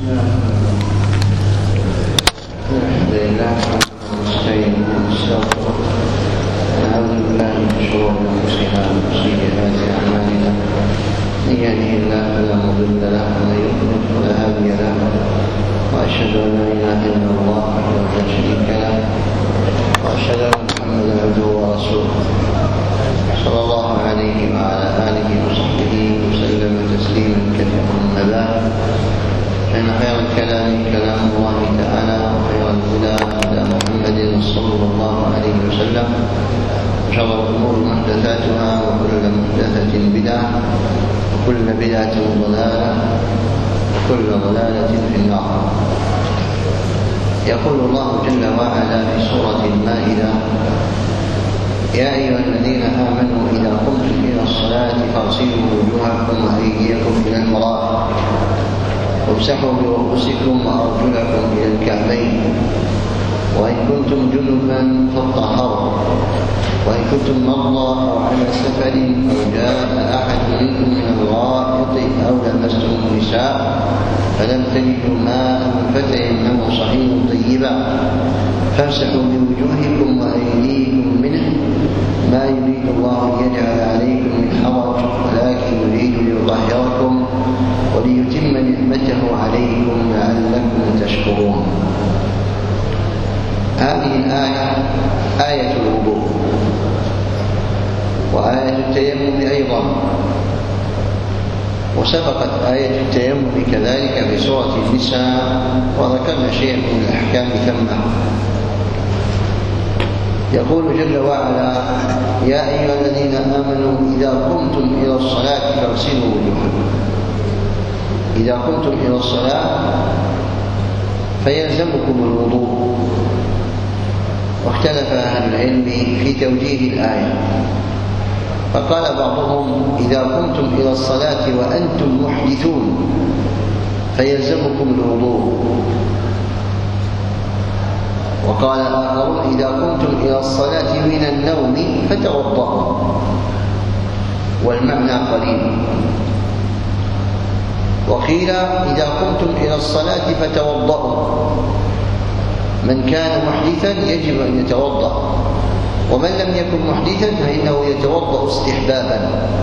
الحمد لله ونستعين ونستغفره ونعوذ بالله من شرور انفسنا ومن سيئات اعمالنا من يهده الله فلا مضل له ومن يضلل فلا هادي له واشهد ان لا اله الا الله وحده لا شريك له واشهد ان محمدا عبده ورسوله صلى الله عليه وعلى اله وصحبه وسلم تسليما كثيرا. اما بعد فإن خير الكلام كلام الله تعالى وخير الهدى هدى محمد صلى الله عليه وسلم وشر الأمور محدثاتها وكل محدثة بدعة وكل بدعة ضلالة وكل ضلالة في النار. يقول الله جل وعلا في سورة المائدة: يا أيها الذين آمنوا إذا قمتم إلى الصلاة فاغسلوا وجوهكم وأيديكم إلى المرافق وامسحوا برؤوسكم وأرجلكم إلى الكعبين وإن كنتم جنبا فاطهروا وإن كنتم مرضى أو على سفر أو جاء أحد منكم من الغائط أو لمستم النساء فلم تجدوا ماء فتيمموا صعيدا طيبا فامسحوا بوجوهكم وأيديكم منه ما يريد الله ليجعل عليكم من حرج ولكن يريد ليطهركم وليتم نعمته عليكم لعلكم تشكرون. هذه الآية آية الوضوء وآية التيمم أيضا، وسبقت آية التيمم كذلك في سورة النساء وذكرنا شيئا من الأحكام ثم. يقول جل وعلا: يا أيها الذين آمنوا إذا قمتم إلى الصلاة فاغسلوا وجوهكم. إذا قمتم إلى الصلاة فيلزمكم الوضوء، واختلف أهل العلم في توجيه الآية، فقال بعضهم: إذا قمتم إلى الصلاة وأنتم محدثون فيلزمكم الوضوء، وقال آخرون: إذا قمتم إلى الصلاة من النوم فتوضأوا، والمعنى قريب. وقيل: إذا قمتم إلى الصلاة فتوضأوا، من كان محدثا يجب أن يتوضأ، ومن لم يكن محدثا فإنه يتوضأ استحبابا.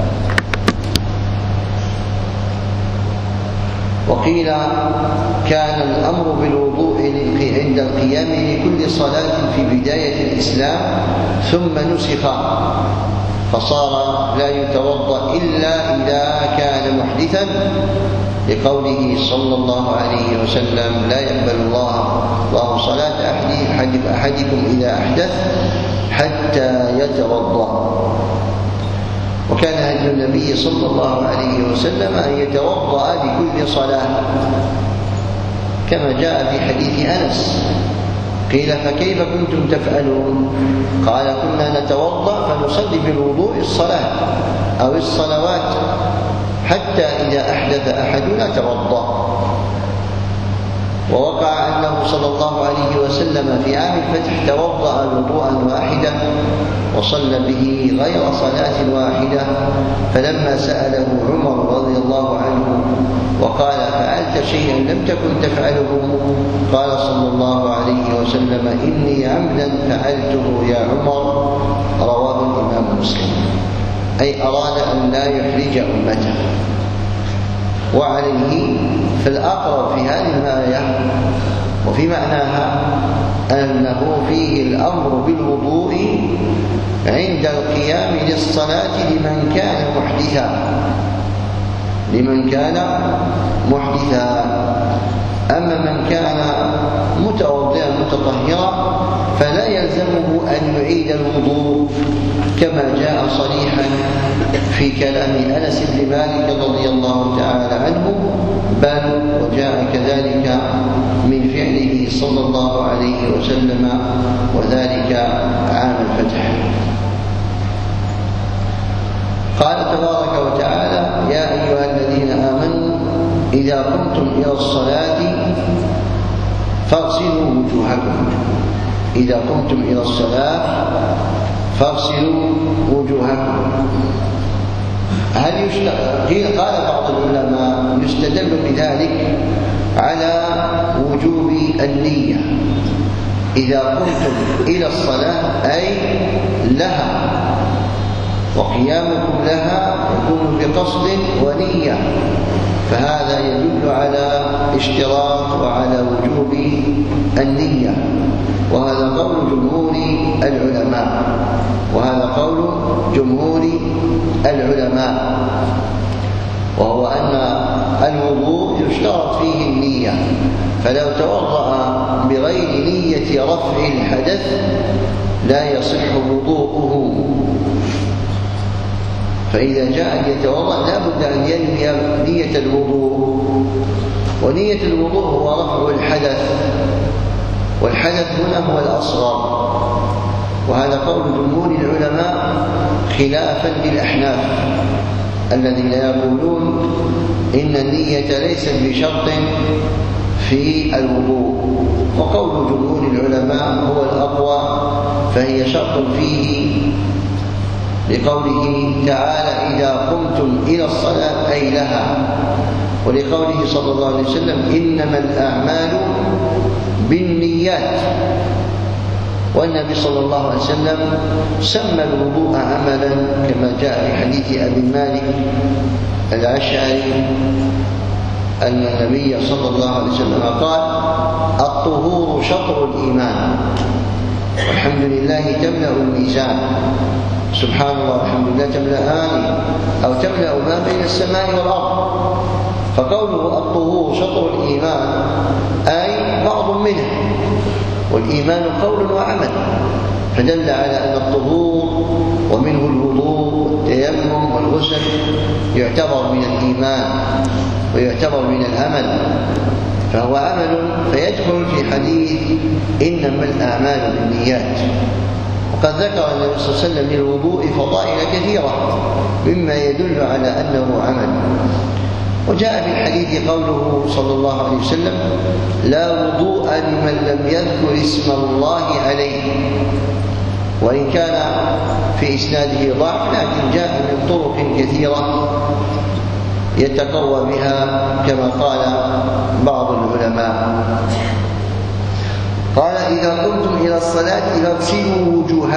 وقيل: كان الأمر بالوضوء عند القيام لكل صلاة في بداية الإسلام ثم نسخ فصار لا يتوضأ إلا إذا كان محدثا، لقوله صلى الله عليه وسلم: لا يقبل الله صلاة أحدكم إذا أحدث حتى يتوضأ. وكان هدي النبي صلى الله عليه وسلم أن يتوضأ لكل صلاة، كما جاء في حديث أنس. قيل: فكيف كنتم تفعلون؟ قال: كنا نتوضأ فنصلي بالوضوء الصلاة أو الصلوات حتى إذا أحدث أحدنا توضأ. ووقع أنه صلى الله عليه وسلم في عام الفتح توضأ وضوءا واحدا وصلى به غير صلاة واحدة، فلما سأله عمر رضي الله عنه وقال: فعلت شيئا لم تكن تفعله؟ قال صلى الله عليه وسلم: إني عمدا فعلته يا عمر. رواه الإمام مسلم. أي أراد أن لا يحرج أمته. وعليه فالأقرب في هذه الآية وفي معناها أنه فيه الأمر بالوضوء عند القيام للصلاة لمن كان محدثا. أما من كان متوضئا متطهرا فلا يلزمه أن يعيد الوضوء، كما جاء صريحا في كلام أنس بن مالك رضي الله تعالى عنه، بل وجاء كذلك من فعله صلى الله عليه وسلم، وذلك عام الفتح. قال تبارك وتعالى: يا أيها الذين آمنوا إذا قمتم إلى الصلاة فاغسلوا وجوهكم. إذا قمتم إلى الصلاة فاغسلوا وجوهكم. قال بعض العلماء يستدل بذلك على وجوب النية إذا قمتم إلى الصلاة أي لها، وقيامكم لها يكون بقصد ونية، فهذا يدل على اشتراط وعلى وجوب النية. وهذا قول جمهور العلماء، وهو أن الوضوء يشترط فيه النية، فلو توضأ بغير نية رفع الحدث لا يصح وضوءه. فإذا جاء أن يتوضأ لا بد أن ينوي نية الوضوء، ونية الوضوء هو رفع الحدث، والحدث هنا هو الأصغر، وهذا قول جمهور العلماء خلافا للأحناف الذين يقولون إن النية ليست بشرط في الوضوء، وقول جمهور العلماء هو الأقوى، فهي شرط فيه لقوله تعالى إذا قمتم إلى الصلاة أي لها، ولقوله صلى الله عليه وسلم إنما الأعمال بالنيات. والنبي صلى الله عليه وسلم سمى الوضوء عملا كما جاء في حديث أبي مالك الأشعري أن النبي صلى الله عليه وسلم قال الطهور شطر الإيمان والحمد لله تملأ الميزان، سبحان الله والحمد لله تملأان أو تملأ ما بين السماء والأرض. فقوله الطهور شطر الإيمان أي بعض منه، والإيمان قول وعمل، فدل على أن الطهور ومنه الوضوء والتيمم والغسل يعتبر من الإيمان ويعتبر من العمل، فهو عمل فيدخل في حديث إنما الأعمال بالنيات. وقد ذكر النبي صلى الله عليه وسلم للوضوء فضائل كثيرة مما يدل على أنه عمل. وجاء في الحديث قوله صلى الله عليه وسلم لا وضوء لمن لم يذكر اسم الله عليه، وإن كان في إسناده ضعف لكن جاء من طرق كثيرة يتقوى بها كما قال بعض العلماء. قال إذا قمتم إلى الصلاة فاغسلوا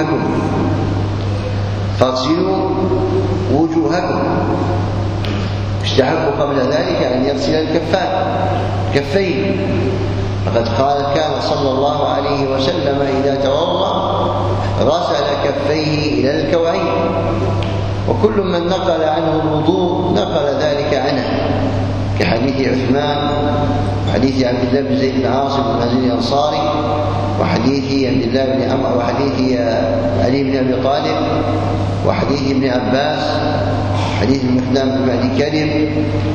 وجوهكم، يستحب قبل ذلك أن يغسل الكفين، فقد قال كان صلى الله عليه وسلم إذا توضأ غسل كفيه إلى الكوعين، وكل من نقل عنه الوضوء نقل ذلك عنه، كحديث عثمان وحديث عبد الله بن زيد بن عاصم المازني الأنصاري وحديث عبد الله بن عمرو وحديث علي بن أبي طالب وحديث ابن عباس حديث المقدام بن معدي كريم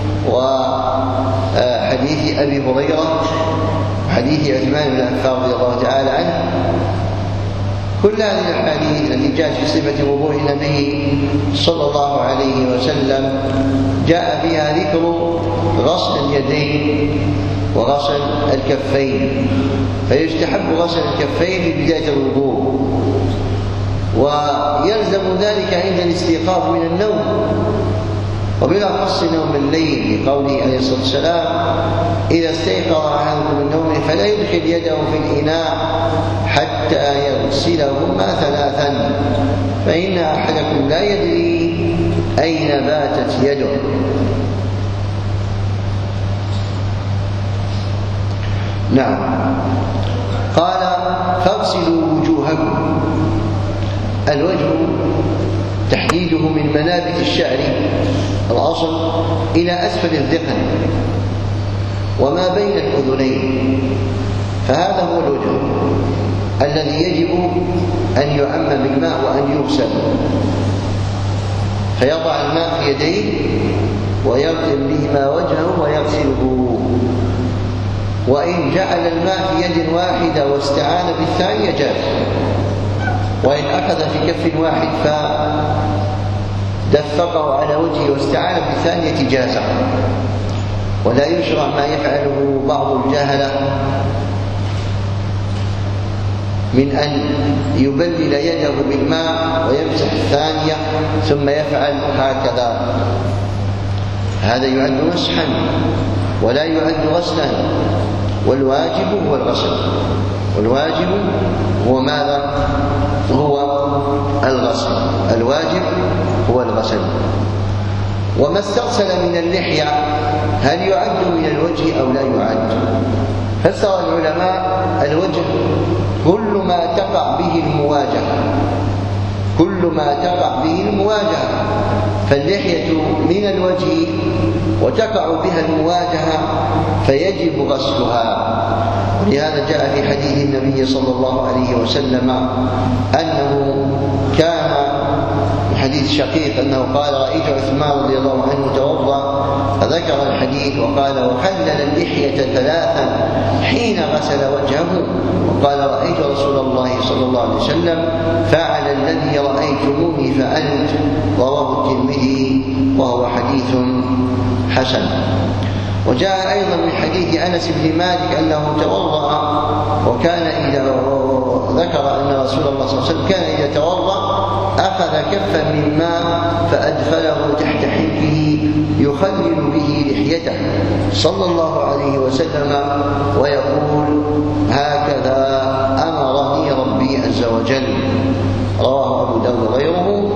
وحديث أبي هريرة وحديث عثمان بن عفان رضي الله تعالى عنه. كل هذه الأحاديث التي جاءت في صفة وضوء النبي صلى الله عليه وسلم جاء فيها ذكر غسل اليدين وغسل الكفين، فيستحب غسل الكفين في بداية الوضوء، ويلزم ذلك عند الاستيقاظ من النوم، وبالأخص نوم الليل، لقوله عليه الصلاة والسلام إذا استيقظ أحدكم من نومه فلا يدخل يده في الإناء حتى يغسلهما ثلاثا، فإن أحدكم لا يدري أين باتت يده. نعم. قال فاغسلوا وجوهكم، الوجه تحديده من منابت الشعر الأصل إلى أسفل الذقن وما بين الأذنين، فهذا هو الوجه الذي يجب أن يعم بالماء وأن يغسل، فيضع الماء في يديه ويغسل بهما وجهه ويغسله، وإن جعل الماء في يد واحدة واستعان بالثانية جاز، وإن أخذ في كف واحد فدفقه على وجهه واستعان بالثانية جاز. ولا يشرع ما يفعله بعض الجهلة من أن يبلل يده بالماء ويمسح الثانية ثم يفعل هكذا، هذا يعد مسحا ولا يعد غسلا، والواجب هو الغسل، والواجب هو ماذا؟ هو الغسل، الواجب هو الغسل. وما استرسل من اللحية هل يعد من الوجه أو لا يعد؟ فسر العلماء الوجه كل ما تقع به المواجهة، كل ما تقع به المواجهة، فاللحية من الوجه وتقع بها المواجهة فيجب غسلها. ولهذا جاء في حديث النبي صلى الله عليه وسلم أنه كان حديث شقيق أنه قال: رأيت عثمان رضي الله عنه توضأ، فذكر الحديث وقال: وخلل اللحية ثلاثا حين غسل وجهه، وقال: رأيت رسول الله صلى الله عليه وسلم فعل الذي رأيتموني فعلت. رواه الترمذي وهو حديث حسن. وجاء أيضا من حديث أنس بن مالك أنه توضأ، وكان إذا ذكر أن رسول الله صلى الله عليه وسلم كان إذا توضأ أخذ كفا من ماء فأدخله تحت حلقه يخلل به لحيته صلى الله عليه وسلم ويقول: هكذا أمرني ربي عز وجل. رواه أبو داود وغيره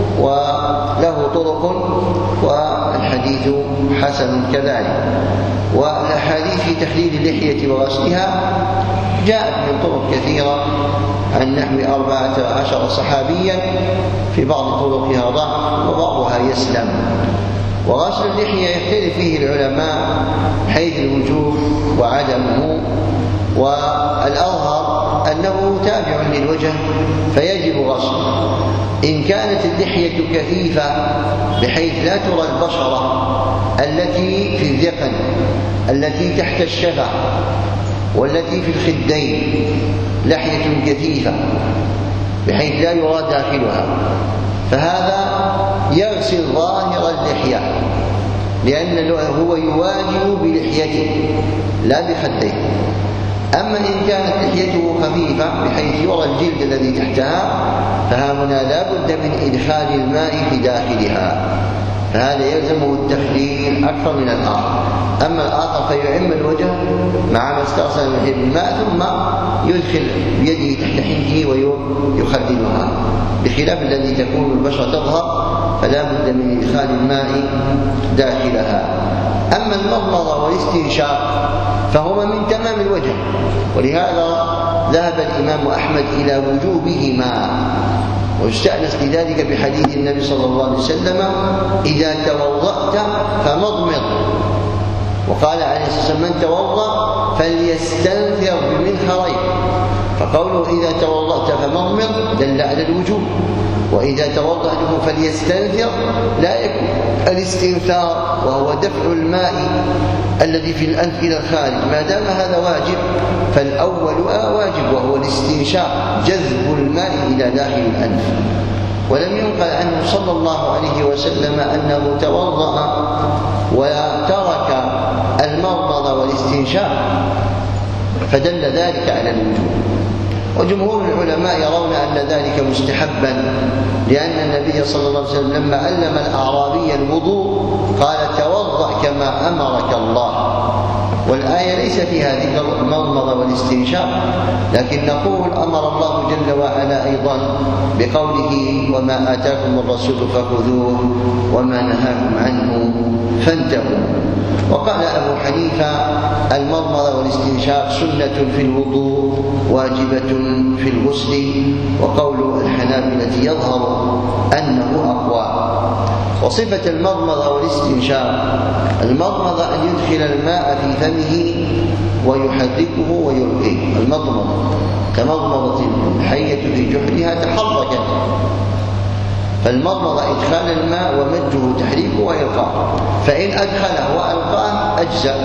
وله طرق، والحديث حسن كذلك. والأحاديث في تخليل اللحية وغسلها جاءت من طرق كثيرة عن نحو 14 صحابيا، في بعض طرقها ضعف وبعضها يسلم. وغسل اللحية يختلف فيه العلماء حيث الوجوب وعدمه، والأظهر أنه تابع للوجه فيجب غسله. إن كانت اللحية كثيفة بحيث لا ترى البشرة التي في الذقن، التي تحت الشفة، والتي في الخدين، لحية كثيفة بحيث لا يرى داخلها، فهذا يغسل ظاهر اللحية، لأنه هو يواجه بلحيته لا بخديه. أما إن كانت لحيته خفيفة بحيث يرى الجلد الذي تحتها، فهنا لا بد من إدخال الماء في داخلها، فهذا يلزمه التخليل أكثر من الآخر. أما الآخر فيعم الوجه مع ما استرسل من الماء ثم يدخل بيده تحت حنكه ويخللها، بخلاف الذي تكون البشرة تظهر فلا بد من إدخال الماء داخلها. أما المضمضة والاستنشاق فهما من تمام الوجه، ولهذا ذهب الإمام أحمد إلى وجوبهما، ويستأنس لذلك بحديث النبي صلى الله عليه وسلم: إذا توضأت فمضمض. وقال عليه الصلاة والسلام: من توضأ فليستنثر بمنخرين. فقوله إذا توضأت فمضمض دل على الوجوب، وإذا توضأته فليستنثر لا يكون الاستنثار وهو دفع الماء الذي في الأنف إلى الخارج، ما دام هذا واجب فالأول واجب وهو الاستنشاق، جذب الماء إلى داخل الأنف. ولم ينقل عنه صلى الله عليه وسلم أنه توضأ وترك المضمضة والاستنشاق، فدل ذلك على الوجوب. وجمهور العلماء يرون أن ذلك مستحبا، لأن النبي صلى الله عليه وسلم لما علم الأعرابي الوضوء قال: توضأ كما أمرك الله. والآية ليس فيها ذكر المضمضة والاستنشاق، لكن نقول أمر الله جل وعلا أيضا بقوله: وما آتاكم الرسول فخذوه وما نهاكم عنه فانتهوا. وقال أبو حنيفة: المضمضة والاستنشاق سنة في الوضوء واجبة في الغسل. وقول الحنابلة يظهر أنه أقوى. وصفة المضمضة والاستنشاق: المضمضة أن يدخل الماء في فمه ويحركه ويلقيه، المضمضة كمضمضة الحية في جحرها تحركت، فالمضمضة إدخال الماء ومده تحريكه وإلقاءه، فإن أدخله وألقاه أجزأ،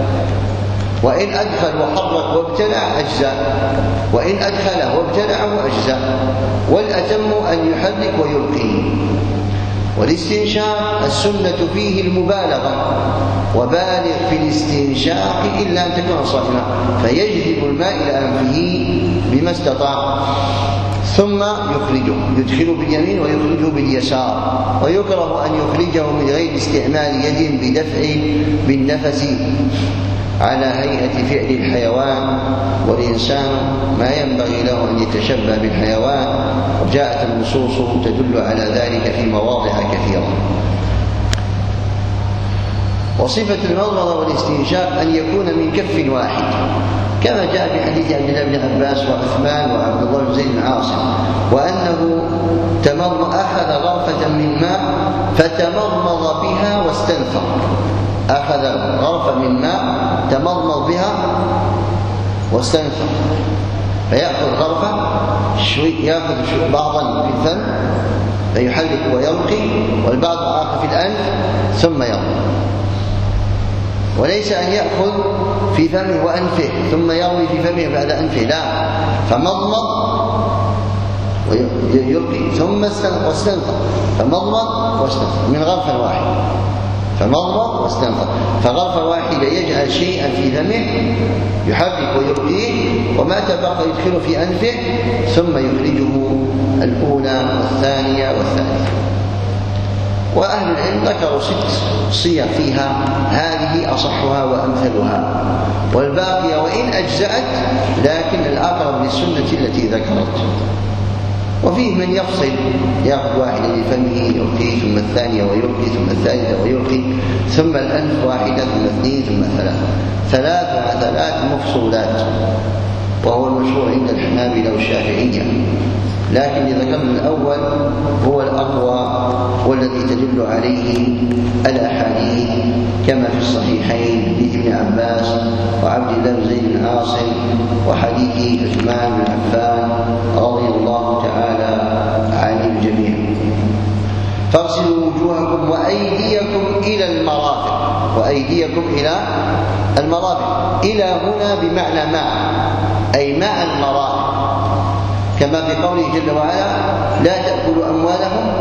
وإن أدخل وحرك وابتلع أجزأ، وإن أدخله وابتلعه أجزأ، والأتم أن يحرك ويلقيه. والاستنشاق السنة فيه المبالغة، وبالغ في الاستنشاق إلا أن تكون صائما، فيجذب الماء إلى أنفه بما استطاع، ثم يدخله باليمين ويخرجه باليسار. ويكره أن يخرجه من غير استعمال يد بدفع بالنفس على هيئة فعل الحيوان، والإنسان ما ينبغي له أن يتشبه بالحيوان، وجاءت النصوص تدل على ذلك في مواضع كثيرة. وصفة المضمضة والاستنشاق أن يكون من كف واحد، كما جاء في حديث عبد الله بن عباس وعثمان وعبد الله بن زيد بن عاصم، وأنه أخذ غرفة من ماء فتمضمض بها واستنثر. أخذ غرفة من ماء تمضمض بها واستنثر، فيأخذ غرفة يأخذ بعضا في الفم فيحلق ويلقي، والبعض الآخر في الأنف ثم يرمي. وليس أن يأخذ في فمه وأنفه ثم يروي في فمه بعد أنفه، لا، فمضمض ويلقي ثم واستنثر، فمضمض واستنثر من غرفة واحدة، فمضمض واستنثر. فغرفة واحدة يجعل شيئا في فمه يحرك ويلقيه، وما تبقى يدخله في أنفه ثم يخرجه الأولى والثانية والثالثة. وأهل العلم ذكروا 6 صيغ فيها، هذه أصحها وأمثلها، والباقية وإن أجزأت لكن الأقرب للسنة التي ذكرت. وفيه من يفصل، يأخذ واحدة لفمه يلقي، ثم الثانية ويلقي، ثم الثالثة ويلقي، ثم الأنف واحدة، ثم 2، ثم 3 3 مفصولات، وهو المشهور عند الحنابلة والشافعية. لكن ذكرنا الأول هو الأقوى والذي تدل عليه الأحاديث كما في الصحيحين، حديث ابن عباس وعبد الله بن زيد بن عاصم، وحديث عثمان بن عفان رضي الله تعالى عن الجميع. فاغسلوا وجوهكم وأيديكم إلى المرافق، وأيديكم إلى المرافق، إلى هنا بمعنى مع، أي مع المرافق، كما في قوله جل وعلا: لا تأكلوا أموالهم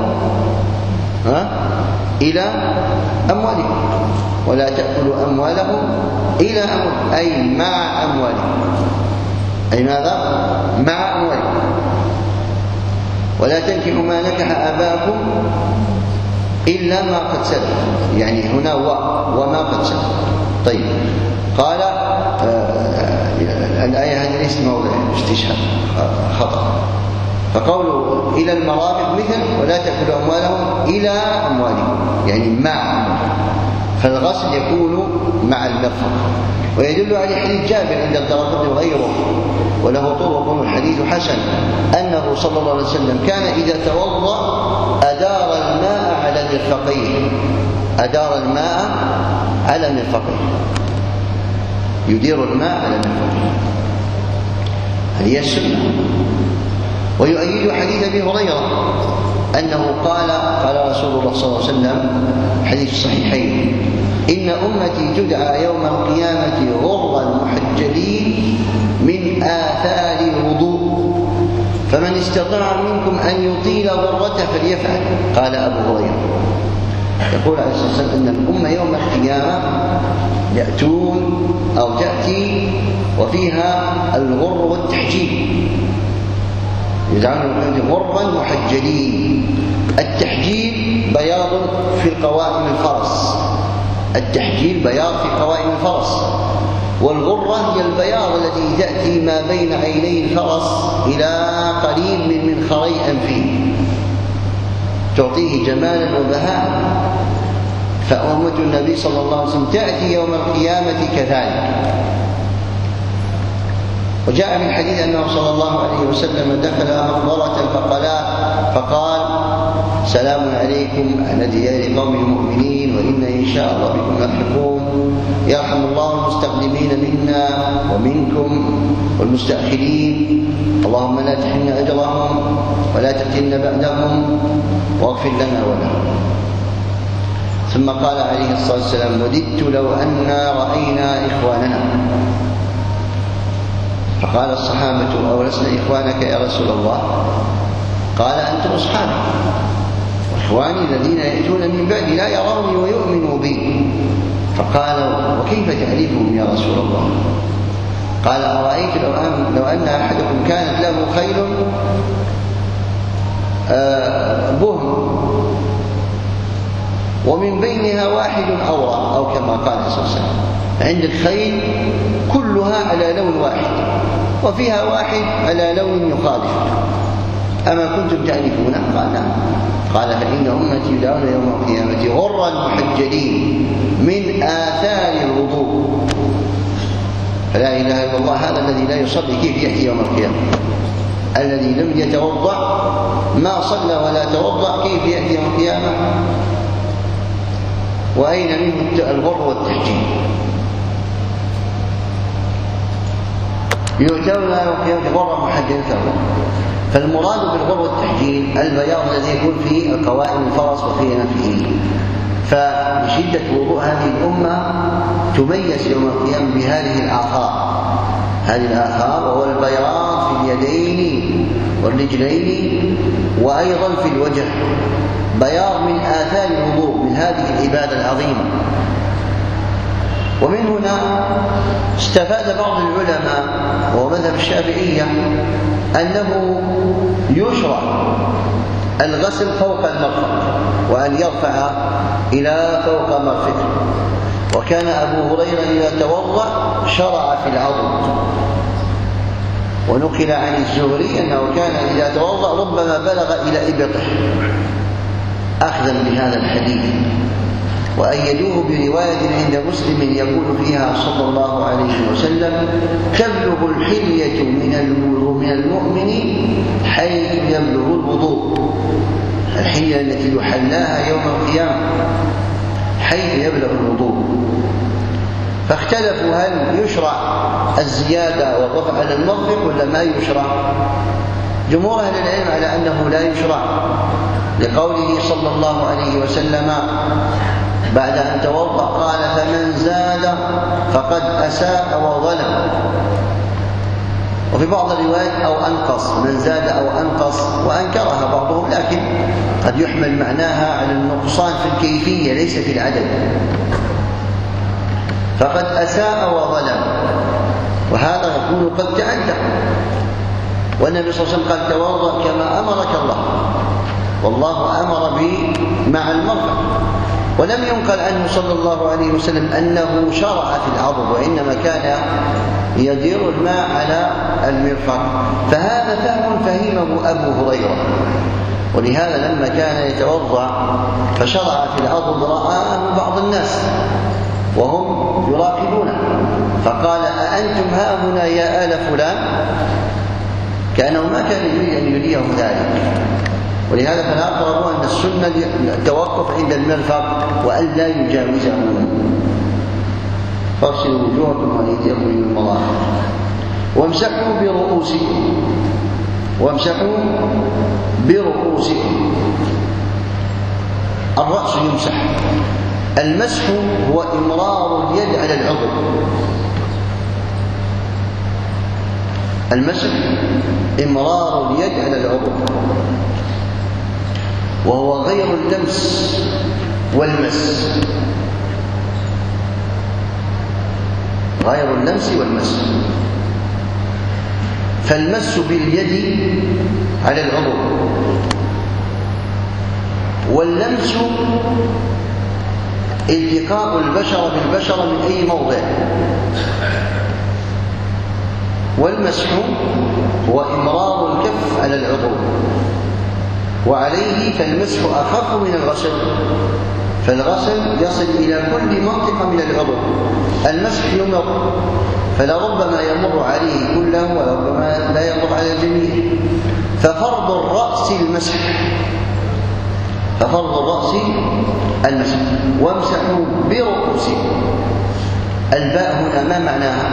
إلى أموالهم، ولا تأكلوا أموالهم إلى أموالهم، أي مع أموالهم، أي ماذا؟ مع أموالهم. ولا تنكحوا ما نكح آباءكم إلا ما قد سلف، يعني هنا وما قد سلف. طيب، قال الآية هذه ليست موضع استشهاد، خطأ. فقوله إلى المرافق مثل ولا تأكلوا أموالهم إلى أموالهم، يعني مع، فالغسل يكون مع المرفق. ويدل على حديث جابر عند الدارقطني وغيره، وله طرق، والحديث حسن، أنه صلى الله عليه وسلم كان إذا توضأ أدار الماء على مرفقيه، أدار الماء على مرفقيه، يدير الماء على مرفقيه، هذه السنة. ويؤيد حديث أبي هريرة أنه قال رسول الله صلى الله عليه وسلم، حديث الصحيحين: إن أمتي تدعى يوم القيامة غرا محجلين من آثار الوضوء، فمن استطاع منكم أن يطيل غرته فليفعل. قال أبو هريرة، يقول عليه الصلاة والسلام أن الأمة يوم القيامة يأتون أو تأتي وفيها الغر والتحجيل، يدعون غرا محجلين. التحجيل بياض في قوائم الفرس، التحجيل بياض في قوائم الفرس، والغرة هي البياض التي تأتي ما بين عيني الفرس إلى قريب من خري أنفه، تعطيه جمالا وبهاء. فأمة النبي صلى الله عليه وسلم تأتي يوم القيامة كذلك. وجاء من الحديث أنه صلى الله عليه وسلم دخل مقبرة فقال: سلام عليكم أهل ديار قوم المؤمنين، وإنا إن شاء الله بكم لاحقون، يرحم الله المستقدمين منا ومنكم والمستأخرين، اللهم لا تحرمنا أجرهم ولا تفتنا بعدهم واغفر لنا ولهم. ثم قال عليه الصلاة والسلام: وددت لو أنا رأينا إخواننا. فقال الصحابة: أولسنا إخوانك يا رسول الله؟ قال: أنتم أصحابي. إخواني الذين يأتون من بعد لا يروني ويؤمنوا بي. فقال: وكيف تعرفهم يا رسول الله؟ قال: أرأيت لو أن أحدكم كانت له خيل بهم ومن بينها واحد أورع، أو كما قال صلى الله عليه وسلم: عندك خيل كلها على لون واحد وفيها واحد على لون يخالف، أما كنتم تعرفونه؟ قال: نعم. قال: فإن أمتي يدعون يوم القيامة غرا محجلين من آثار الوضوء. فلا إله إلا الله، هذا الذي لا يصلي كيف يأتي يوم القيامة؟ الذي لم يتوضأ، ما صلى ولا توضأ، كيف يأتي يوم القيامة؟ وأين منه الغر والتحجيل؟ يؤتون يوم القيامة غرا محجلين. فالمراد بالغر والتحجيل البياض الذي يكون في القوائم الفرس وفي نفسه. فبشدة وضوء هذه الأمة تميز يوم القيامة بهذه الآثار، هذه الآثار، وهو البياض في اليدين والرجلين وأيضا في الوجه، بياض من آثار الوضوء من هذه العبادة العظيمة. ومن هنا استفاد بعض العلماء وهو مذهب الشافعية أنه يشرع الغسل فوق المرفق، وأن يرفع إلى فوق المرفق. وكان أبو هريرة إذا توضأ شرع في العضد، ونقل عن الزهري أنه كان إذا توضأ ربما بلغ إلى إبطه أخذا بهذا الحديث. وأيدوه برواية عند مسلم يقول فيها صلى الله عليه وسلم: تبلغ الحلية من المؤمن حيث يبلغ الوضوء. الحلية التي يحلاها يوم القيامة حيث يبلغ الوضوء. فاختلفوا هل يشرع الزيادة والرفع على المرفق ولا ما يشرع. جمهور أهل العلم على أنه لا يشرع، لقوله صلى الله عليه وسلم بعد أن توضأ قال: فمن زاد فقد أساء وظلم. وفي بعض الروايات أو أنقص، من زاد أو أنقص، وأنكرها بعضهم، لكن قد يحمل معناها على النقصان في الكيفية ليس في العدد. فقد أساء وظلم، وهذا يكون قد تعدى. والنبي صلى الله عليه وسلم قال: توضأ كما أمرك الله، والله أمر به مع المرفق. ولم ينقل عنه صلى الله عليه وسلم أنه شرع في العضد، وإنما كان يدير الماء على المرفق. فهذا فهم فهمه أبو هريرة، ولهذا لما كان يتوضأ فشرع في العضد رآه بعض الناس وهم يراقبونه، فقال: أأنتم هاهنا يا آل فلان؟ كأنه ما كان يريد أن يريهم ذلك. ولهذا فالأقرب أن السنة التوقف عند المرفق وأن لا يجاوزه. فاغسلوا وجوهكم وأيديكم إلى المرافق وامسحوا برؤوسكم، وامسحوا برؤوسكم. الرأس يمسح. المسح هو إمرار اليد على العضو. المسح إمرار اليد على العضو، وهو غير اللمس والمس، غير اللمس والمس. فالمس باليد على العضو، واللمس التقاء البشرة بالبشرة من أي موضع، والمسح هو إمرار الكف على العضو. وعليه فالمسح أخف من الغسل، فالغسل يصل إلى كل منطقة من العضو، المسح يمر، فلربما يمر عليه كله وربما لا يمر على الجميع. ففرض الرأس المسح، ففرض الرأس المسح. وامسحوا برؤوسكم. الباء هنا ما معناها؟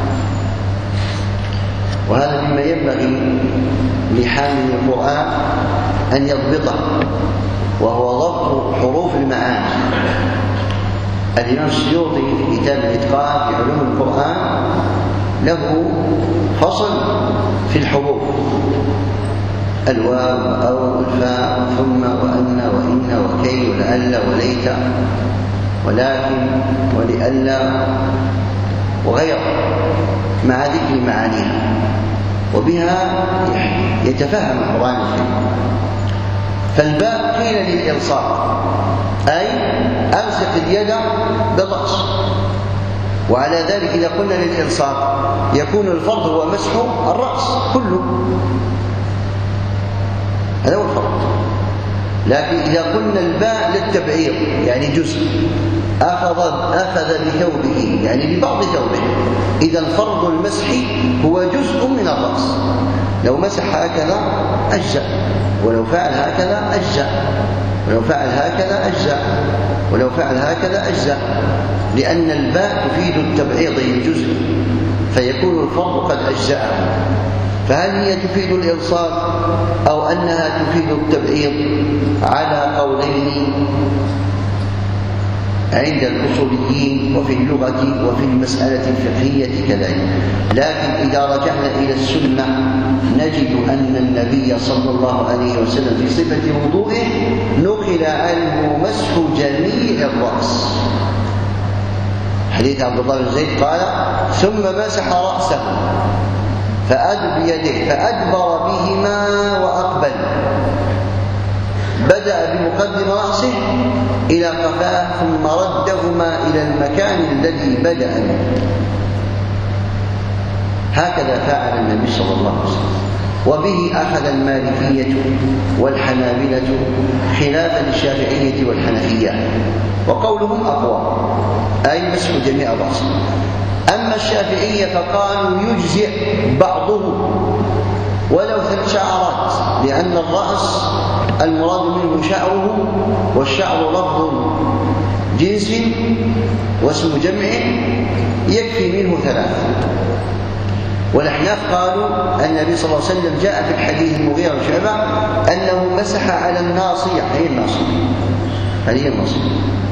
وهذا مما ينبغي لحامل القرآن أن يضبطه، وهو ضبط حروف المعاني. الإمام السيوطي في كتاب الإتقان في علوم القرآن له فصل في الحروف، الواو أو الفاء ثم وأن وإن وكي ولعل وليت ولكن ولئلا وغيره مع ذكر معانيها، وبها يتفهم القرآن الكريم. فالباء قيل للإلصاق، أي ألصق اليد بالرأس، وعلى ذلك إذا قلنا للإلصاق يكون الفرض هو مسح الرأس كله، هذا هو الفرض. لكن إذا قلنا الباء للتبعيض يعني جزء، أخذ بثوبه يعني ببعض ثوبه، إذا فرض المسح هو جزء من الرأس، لو مسح هكذا أجزأ، ولو فعل هكذا أجزأ، ولو فعل هكذا أجزأ، ولو فعل هكذا أجزأ، لأن الباء تفيد التبعيض الجزء، فيكون الفرض قد أجزأه. فهل هي تفيد الإلصاق أو أنها تفيد التبعيض؟ على قولين عند الأصوليين وفي اللغة وفي المسألة الفقهية كذلك. لكن إذا رجعنا إلى السنة نجد أن النبي صلى الله عليه وسلم في صفة وضوئه نقل عنه مسح جميع الرأس. حديث عبد الله بن زيد قال: ثم مسح رأسه بيديه فأدبر بهما وأقبل، بدأ بمقدم رأسه إلى قفاه ثم ردهما إلى المكان الذي بدأ منه. هكذا فعل النبي صلى الله عليه وسلم، وبه أخذ المالكية والحنابلة خلافا للشافعية والحنفية، وقولهم أقوى، أي مسح جميع الرأس. أما الشافعية فقالوا يجزئ بعضه ولو 3 شعرات، لأن الرأس المراد منه شعره، والشعر لفظ جنس واسم جمع يكفي منه 3. والأحناف قالوا النبي صلى الله عليه وسلم جاء في الحديث المغيرة بن شعبة أنه مسح على الناصية. هي الناصية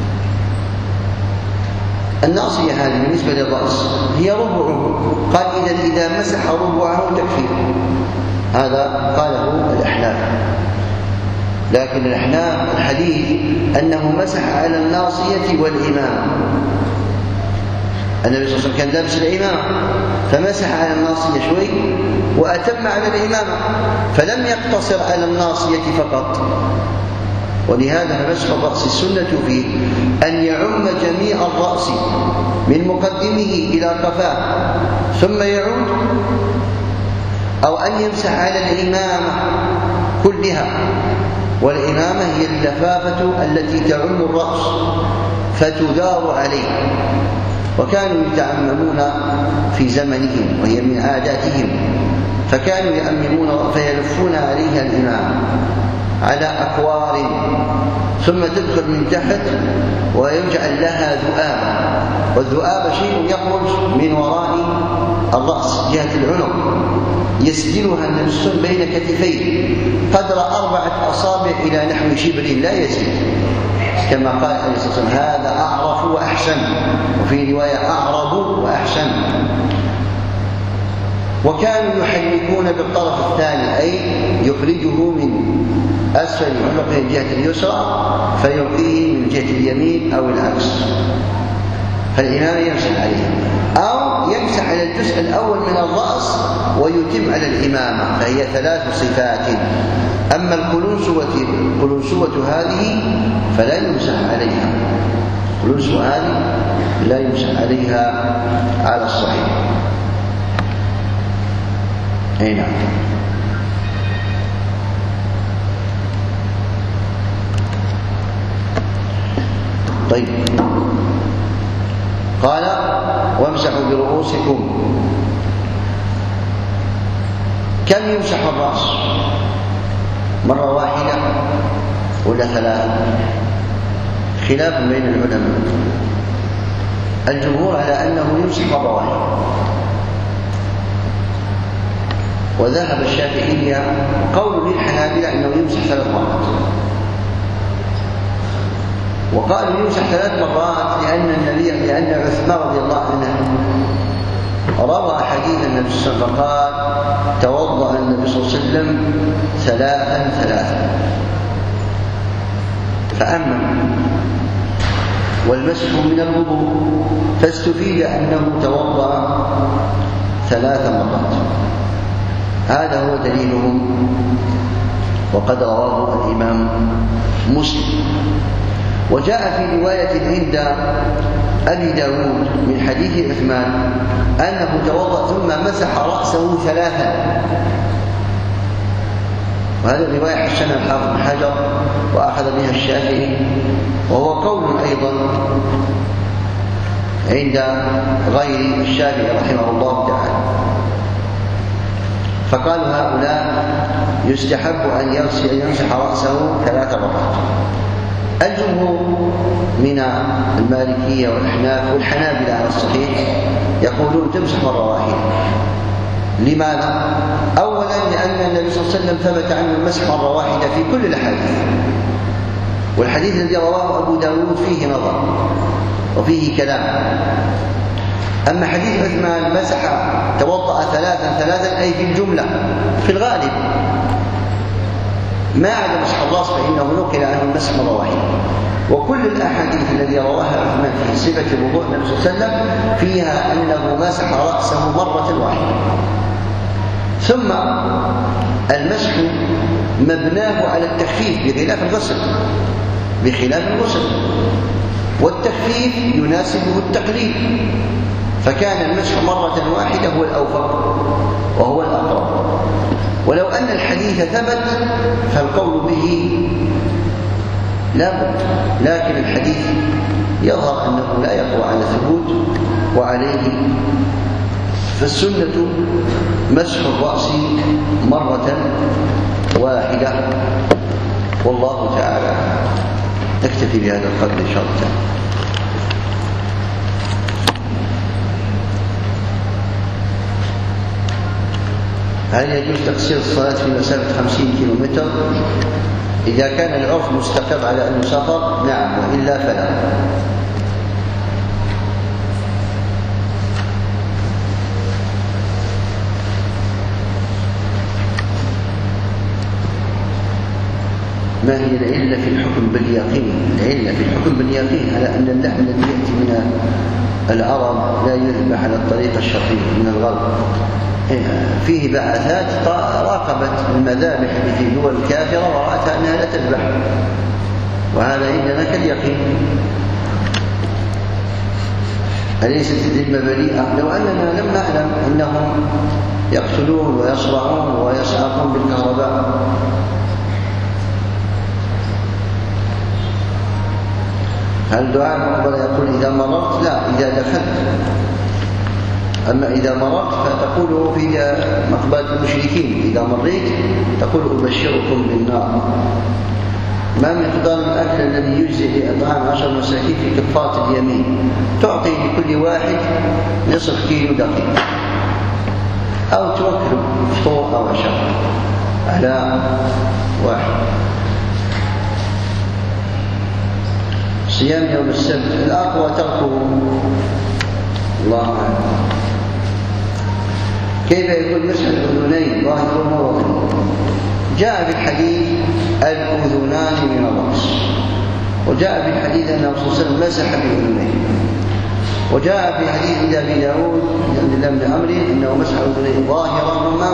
الناصية هذه بالنسبة للرأس هي ربعه، قال إذا مسح ربعه تكفي. هذا قاله الأحناف. لكن الأحناف الحديث أنه مسح على الناصية والإمامة، النبي صلى الله عليه وسلم كان لابس الإمامة فمسح على الناصية شوي وأتم على الإمامة، فلم يقتصر على الناصية فقط. ولهذا فمسح الرأس السنة فيه أن يعم جميع الرأس من مقدمه إلى قفاه ثم يعود، أو أن يمسح على الإمامة كلها، والإمامة هي اللفافة التي تعم الرأس فتدار عليه. وكانوا يتعممون في زمنهم وهي من عاداتهم، فكانوا يأممون فيلفون عليها الإمامة على أكوار، ثم تدخل من تحت ويجعل لها ذؤابة، والذؤابة شيء يخرج من وراء الرأس جهة العنق، يسدلها النبي صلى الله عليه وسلم بين كتفيه قدر 4 أصابع إلى نحو شبر لا يزيد، كما قال عليه الصلاة والسلام: هذا أعرف وأحسن، وفي رواية أعرب وأحسن. وكانوا يحركون بالطرف الثاني، أي يخرجه من أسفل عنقه الجهة اليسرى فيلقيه من جهة اليمين أو العكس، فالإمام يمسح عليه، أو يمسح على الجزء الأول من الرأس ويتم على الإمامة، فهي 3 صفات. أما القلنسوة هذه فلا يمسح عليها، القلنسوة هذه لا يمسح عليها على الصحيح. أي نعم. طيب، قال: وامسحوا برؤوسكم. كم يمسح الرأس؟ مرة واحدة ولا 3؟ خلاف بين العلماء. الجمهور على أنه يمسح مرة واحدة، وذهب الشافعية قول للحنابلة أنه يمسح 3 مرات، وقالوا يمسح 3 مرات لأن عثمان رضي الله عنه روى حديث النبي صلى الله عليه وسلم قال توضأ النبي صلى الله عليه وسلم ثلاثا فأمن والمسح من الوضوء، فاستفيد أنه توضأ 3 مرات. هذا هو دليلهم، وقد رواه الإمام مسلم. وجاء في رواية عند أبي داود من حديث عثمان أنه توضأ ثم مسح رأسه 3، وهذه الرواية حسنها الحافظ بن حجر وأخذ بها الشافعي، وهو قول أيضا عند غير الشافعي رحمه الله تعالى. فقالوا هؤلاء يستحب أن يمسح رأسه 3 مرات. الجمهور من المالكية والأحناف والحنابلة على الصحيح يقولون تمسح مرة واحدة. لماذا؟ أولا لأن النبي صلى الله عليه وسلم ثبت عنه المسح مرة واحدة في كل الأحاديث، والحديث الذي رواه أبو داود فيه نظر وفيه كلام. أما حديث عثمان مسح توضأ 3 أي في الجملة في الغالب، ما عدا مسح الرأس فإنه نقل عنه المسح مرة واحدة. وكل الأحاديث التي رواها عثمان في صفة وضوء النبي صلى الله عليه وسلم فيها أنه مسح رأسه مرة واحدة. ثم المسح مبناه على التخفيف بخلاف الغسل، والتخفيف يناسبه التقليد، فكان المسح مرة واحدة هو الأوفق وهو الأقرب. ولو أن الحديث ثبت فالقول به لا بد، لكن الحديث يظهر أنه لا يقوى على ثبوت، وعليه فالسنة مسح الرأس مرة واحدة، والله تعالى. نكتفي بهذا القدر إن شاء الله تعالى. هل يجوز تقصير الصلاة في مسافة 50 كيلومتر؟ إذا كان العرف مستقر على أنه سفر نعم، وإلا فلا. ما هي العلة في الحكم باليقين؟ العلة في الحكم باليقين على أن اللحم الذي يأتي من العرب لا يذبح على الطريقة الشرعية من الغرب. فيه بعثات راقبت المذابح في دول الكافرة ورأتها أنها لا تذبح، وهذا عندنا كاليقين. أليست الذمة بريئة؟ لو أننا لم نعلم أنهم يقتلون ويصرعون ويسعقون بالكهرباء. هل دعاء المقبرة يقول إذا مررت؟ لا، إذا دخلت. أما إذا مررت فتقول في مقبرة المشركين، إذا مريت تقول أبشركم بالنار. ما مقدار الأكل الذي يجزي لإطعام 10 مساكين في كفارة اليمين؟ تعطي لكل واحد نصف كيلو دقيق، أو توكل فطور أو عشاء على واحد. صيام يوم السبت الأقوى تركه، الله أعلم. كيف يكون مسح الأذنين ظاهرهما وباطنهما؟ جاء في الحديث الأذنان من الرأس، وجاء في الحديث أنه صلى الله عليه وسلم مسح بأذنيه، وجاء في حديث عند أبي داود عند الله بن عمرو أنه مسح الأذنين ظاهرهما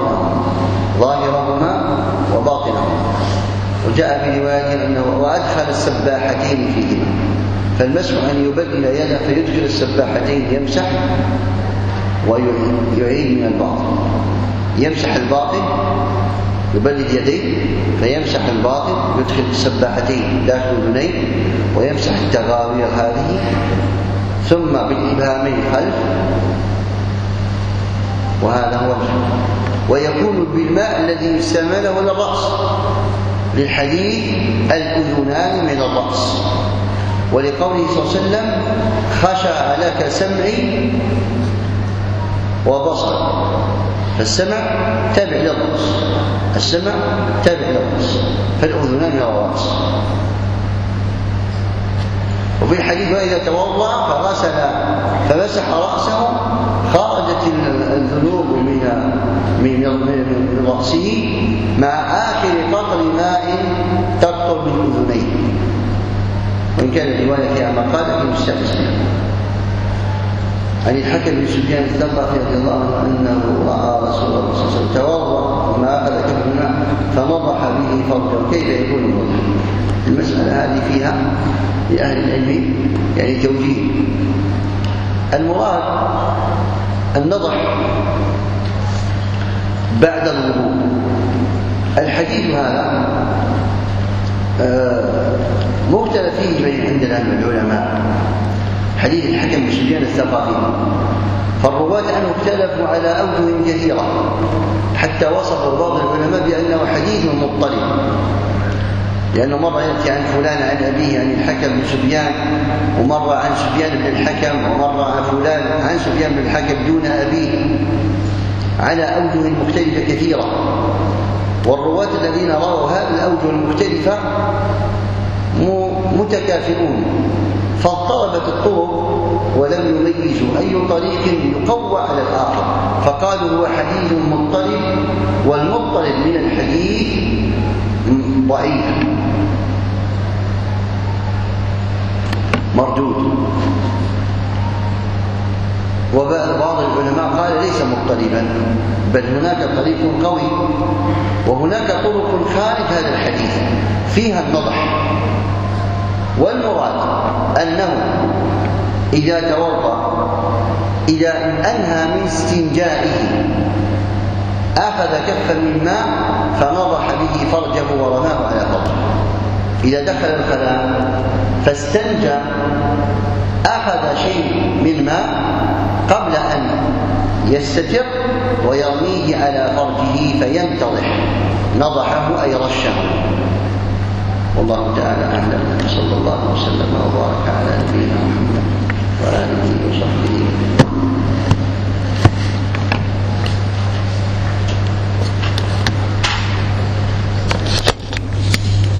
وباطنهما، وجاء في رواية أنه وأدخل السباحتين فيهما. فالمسح أن يبدل يده فيدخل السباحتين يمسح ويعيد من الباطن، يمسح الباطن يبلد يديه فيمسح الباطن، يدخل السباحتين داخل الأذنين ويمسح التغاوير هذه، ثم بالإبهامين خلف، وهذا هو المسح. ويكون بالماء الذي استعمله للرأس، للحديث الأذنان من الرأس، ولقوله صلى الله عليه وسلم خشع لك سمعي وبصر، فالسمع تابع للرأس، السمع تابع للرأس، فالأذنان من الرأس. وفي الحديث وإذا توضأ فمسح رأسه خرجت الذنوب من رأسه مع آخر قطر ماء تقطر من أذنيه، وإن كان الرواية فيها مقالة مستقسمة. عن الحكم بن سفيان الثقفي رضي الله عنه أنه رأى رسول الله صلى الله عليه وسلم توضأ ثم أخذ كف الماء فنضح به فرجه. كيف يكون النضح؟ المسألة هذه فيها لأهل العلم يعني توجيه. المراد النضح بعد الوضوء. الحديث هذا مختلف فيه بين عندنا من العلماء، حديث الحكم بن سفيان الثقفي، فالرواة عنه اختلفوا على أوجه كثيرة حتى وصفوا بعض العلماء بأنه حديث مضطرب، لأنه مرة يأتي عن فلان عن أبيه عن الحكم بن سفيان، ومرة عن سفيان بن الحكم، ومرة عن فلان عن سفيان بن الحكم دون أبيه، على أوجه مختلفة كثيرة. والرواة الذين رووا هذه الأوجه المختلفة متكافئون، فاضطربت الطرق ولم يميزوا أي طريق يقوى على الآخر، فقالوا هو حديث مضطرب، والمضطرب من الحديث ضعيف مردود. وبعض العلماء قال ليس مضطربا، بل هناك طريق قوي، وهناك طرق خارج هذا الحديث فيها النضح. والمراد أنه إذا توضأ إذا أنهى من استنجائه أخذ كفا من ماء فنضح به فرجه ورماه على فرجه. إذا دخل الخلاء فاستنجى أخذ شيء من ماء قبل أن يستتر ويرميه على فرجه فينتضح، نضحه أي رشه. والله تعالى أعلم. صلى الله